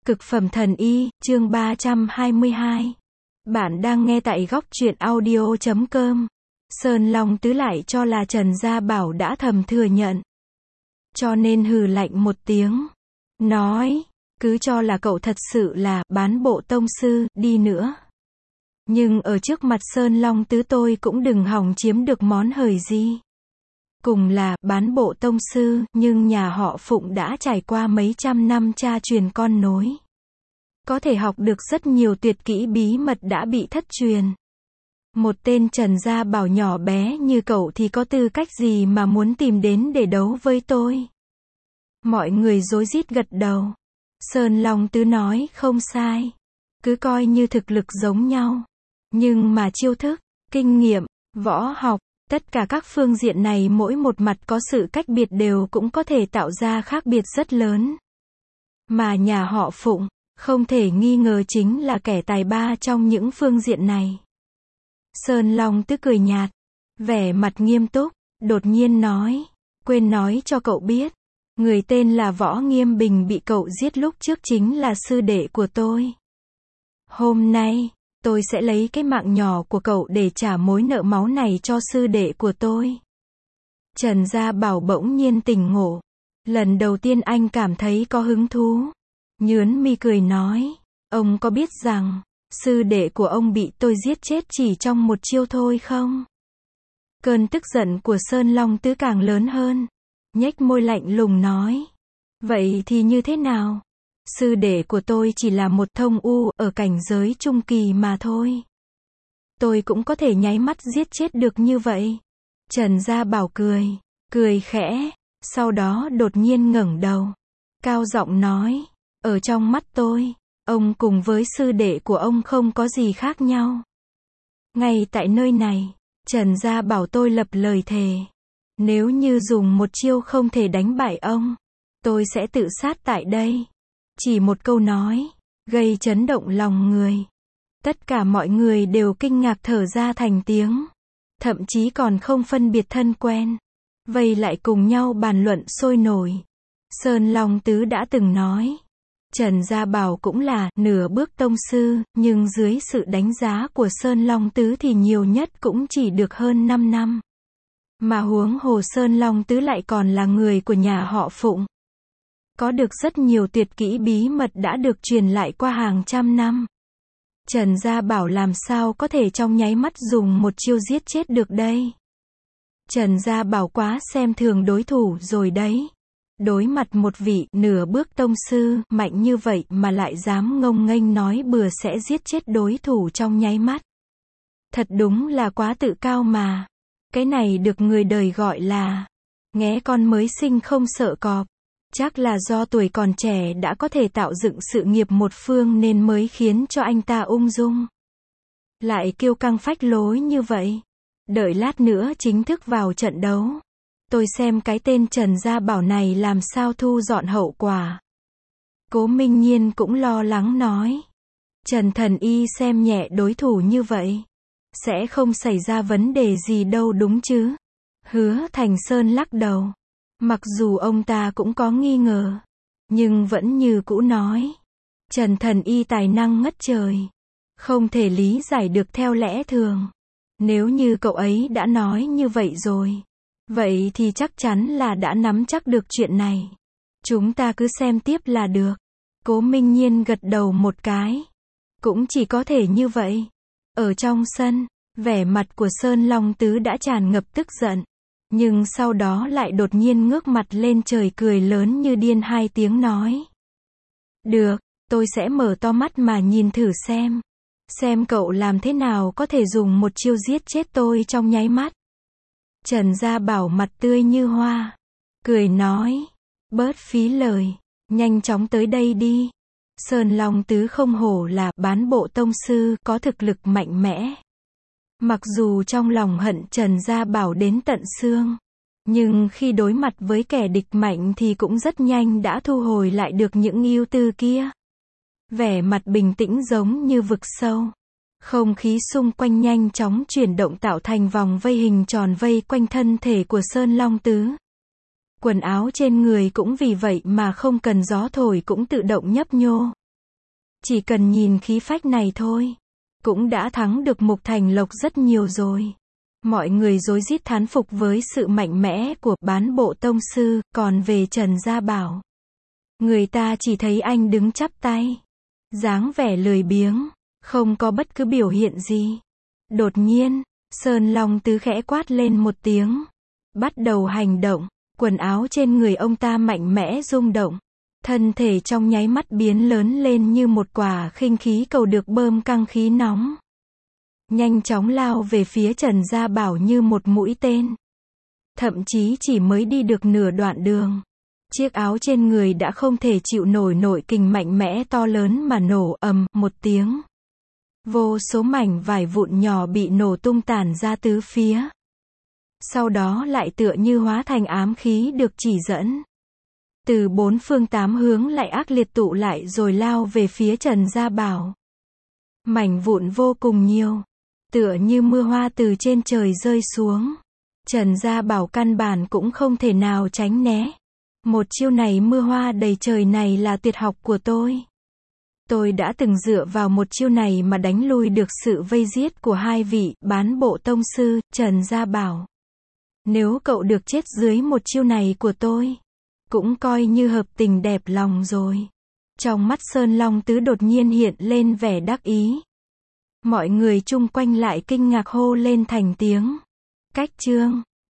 Cực phẩm thần y, chương 322. Bạn đang nghe tại góc truyện audio.com. Sơn Long Tứ lại cho là Trần Gia Bảo đã thầm thừa nhận. Cho nên hừ lạnh một tiếng. Nói, cứ cho là cậu thật sự là bán bộ tông sư, đi nữa. Nhưng ở trước mặt Sơn Long Tứ tôi cũng đừng hòng chiếm được món hời gì. Cùng là bán bộ tông sư, nhưng nhà họ Phụng đã trải qua mấy trăm năm cha truyền con nối. Có thể học được rất nhiều tuyệt kỹ bí mật đã bị thất truyền. Một tên Trần Gia Bảo nhỏ bé như cậu thì có tư cách gì mà muốn tìm đến để đấu với tôi? Mọi người rối rít gật đầu. Sơn Long Tứ nói không sai. Cứ coi như thực lực giống nhau. Nhưng mà chiêu thức, kinh nghiệm, võ học, tất cả các phương diện này mỗi một mặt có sự cách biệt đều cũng có thể tạo ra khác biệt rất lớn. Mà nhà họ Phụng, không thể nghi ngờ chính là kẻ tài ba trong những phương diện này. Sơn Long Tứ cười nhạt, vẻ mặt nghiêm túc, đột nhiên nói, quên nói cho cậu biết, người tên là Võ Nghiêm Bình bị cậu giết lúc trước chính là sư đệ của tôi. Hôm nay, tôi sẽ lấy cái mạng nhỏ của cậu để trả mối nợ máu này cho sư đệ của tôi. Trần Gia Bảo bỗng nhiên tỉnh ngộ. Lần đầu tiên anh cảm thấy có hứng thú. Nhướng mi cười nói, ông có biết rằng, sư đệ của ông bị tôi giết chết chỉ trong một chiêu thôi không? Cơn tức giận của Sơn Long Tứ càng lớn hơn. Nhếch môi lạnh lùng nói, vậy thì như thế nào? Sư đệ của tôi chỉ là một thông u ở cảnh giới trung kỳ mà thôi. Tôi cũng có thể nháy mắt giết chết được như vậy. Trần Gia Bảo cười khẽ, sau đó đột nhiên ngẩng đầu, cao giọng nói, ở trong mắt tôi, ông cùng với sư đệ của ông không có gì khác nhau. Ngay tại nơi này, Trần Gia Bảo tôi lập lời thề, nếu như dùng một chiêu không thể đánh bại ông, tôi sẽ tự sát tại đây. Chỉ một câu nói, gây chấn động lòng người. Tất cả mọi người đều kinh ngạc thở ra thành tiếng. Thậm chí còn không phân biệt thân quen. Vây lại cùng nhau bàn luận sôi nổi. Sơn Long Tứ đã từng nói, Trần Gia Bảo cũng là nửa bước tông sư, nhưng dưới sự đánh giá của Sơn Long Tứ thì nhiều nhất cũng chỉ được hơn 5 năm. Mà huống hồ Sơn Long Tứ lại còn là người của nhà họ Phụng. Có được rất nhiều tuyệt kỹ bí mật đã được truyền lại qua hàng trăm năm. Trần Gia Bảo làm sao có thể trong nháy mắt dùng một chiêu giết chết được đây? Trần Gia Bảo quá xem thường đối thủ rồi đấy. Đối mặt một vị nửa bước tông sư mạnh như vậy mà lại dám ngông nghênh nói bừa sẽ giết chết đối thủ trong nháy mắt. Thật đúng là quá tự cao mà. Cái này được người đời gọi là nghé con mới sinh không sợ cọp. Chắc là do tuổi còn trẻ đã có thể tạo dựng sự nghiệp một phương nên mới khiến cho anh ta ung dung. Lại kiêu căng phách lối như vậy. Đợi lát nữa chính thức vào trận đấu. Tôi xem cái tên Trần Gia Bảo này làm sao thu dọn hậu quả. Cố Minh Nhiên cũng lo lắng nói. Trần Thần Y xem nhẹ đối thủ như vậy. Sẽ không xảy ra vấn đề gì đâu đúng chứ? Hứa Thành Sơn lắc đầu. Mặc dù ông ta cũng có nghi ngờ, nhưng vẫn như cũ nói, Trần Thần Y tài năng ngất trời, không thể lý giải được theo lẽ thường. Nếu như cậu ấy đã nói như vậy rồi, vậy thì chắc chắn là đã nắm chắc được chuyện này. Chúng ta cứ xem tiếp là được. Cố Minh Nhiên gật đầu một cái. Cũng chỉ có thể như vậy. Ở trong sân, vẻ mặt của Sơn Long Tứ đã tràn ngập tức giận. Nhưng sau đó lại đột nhiên ngước mặt lên trời cười lớn như điên hai tiếng nói. Được, tôi sẽ mở to mắt mà nhìn thử xem. Xem cậu làm thế nào có thể dùng một chiêu giết chết tôi trong nháy mắt. Trần Gia Bảo mặt tươi như hoa. Cười nói. Bớt phí lời. Nhanh chóng tới đây đi. Sơn Long Tứ không hổ là bán bộ tông sư có thực lực mạnh mẽ. Mặc dù trong lòng hận Trần Gia Bảo đến tận xương, nhưng khi đối mặt với kẻ địch mạnh thì cũng rất nhanh đã thu hồi lại được những ưu tư kia. Vẻ mặt bình tĩnh giống như vực sâu. Không khí xung quanh nhanh chóng chuyển động tạo thành vòng vây hình tròn vây quanh thân thể của Sơn Long Tứ. Quần áo trên người cũng vì vậy mà không cần gió thổi cũng tự động nhấp nhô. Chỉ cần nhìn khí phách này thôi, cũng đã thắng được Mục Thành Lộc rất nhiều rồi. Mọi người rối rít thán phục với sự mạnh mẽ của Bán Bộ Tông Sư, còn về Trần Gia Bảo. Người ta chỉ thấy anh đứng chắp tay, dáng vẻ lười biếng, không có bất cứ biểu hiện gì. Đột nhiên, Sơn Long Tứ khẽ quát lên một tiếng, bắt đầu hành động, quần áo trên người ông ta mạnh mẽ rung động. Thân thể trong nháy mắt biến lớn lên như một quả khinh khí cầu được bơm căng khí nóng. Nhanh chóng lao về phía Trần Gia Bảo như một mũi tên. Thậm chí chỉ mới đi được nửa đoạn đường, chiếc áo trên người đã không thể chịu nổi nội kình mạnh mẽ to lớn mà nổ ầm một tiếng. Vô số mảnh vải vụn nhỏ bị nổ tung tản ra tứ phía. Sau đó lại tựa như hóa thành ám khí được chỉ dẫn. Từ bốn phương tám hướng lại ác liệt tụ lại rồi lao về phía Trần Gia Bảo. Mảnh vụn vô cùng nhiều, tựa như mưa hoa từ trên trời rơi xuống. Trần Gia Bảo căn bản cũng không thể nào tránh né. Một chiêu này mưa hoa đầy trời này là tuyệt học của tôi. Tôi đã từng dựa vào một chiêu này mà đánh lui được sự vây giết của hai vị Bán Bộ Tông Sư, Trần Gia Bảo. Nếu cậu được chết dưới một chiêu này của tôi, cũng coi như hợp tình đẹp lòng rồi. Trong mắt Sơn Long Tứ đột nhiên hiện lên vẻ đắc ý. Mọi người chung quanh lại kinh ngạc hô lên thành tiếng. Cách chương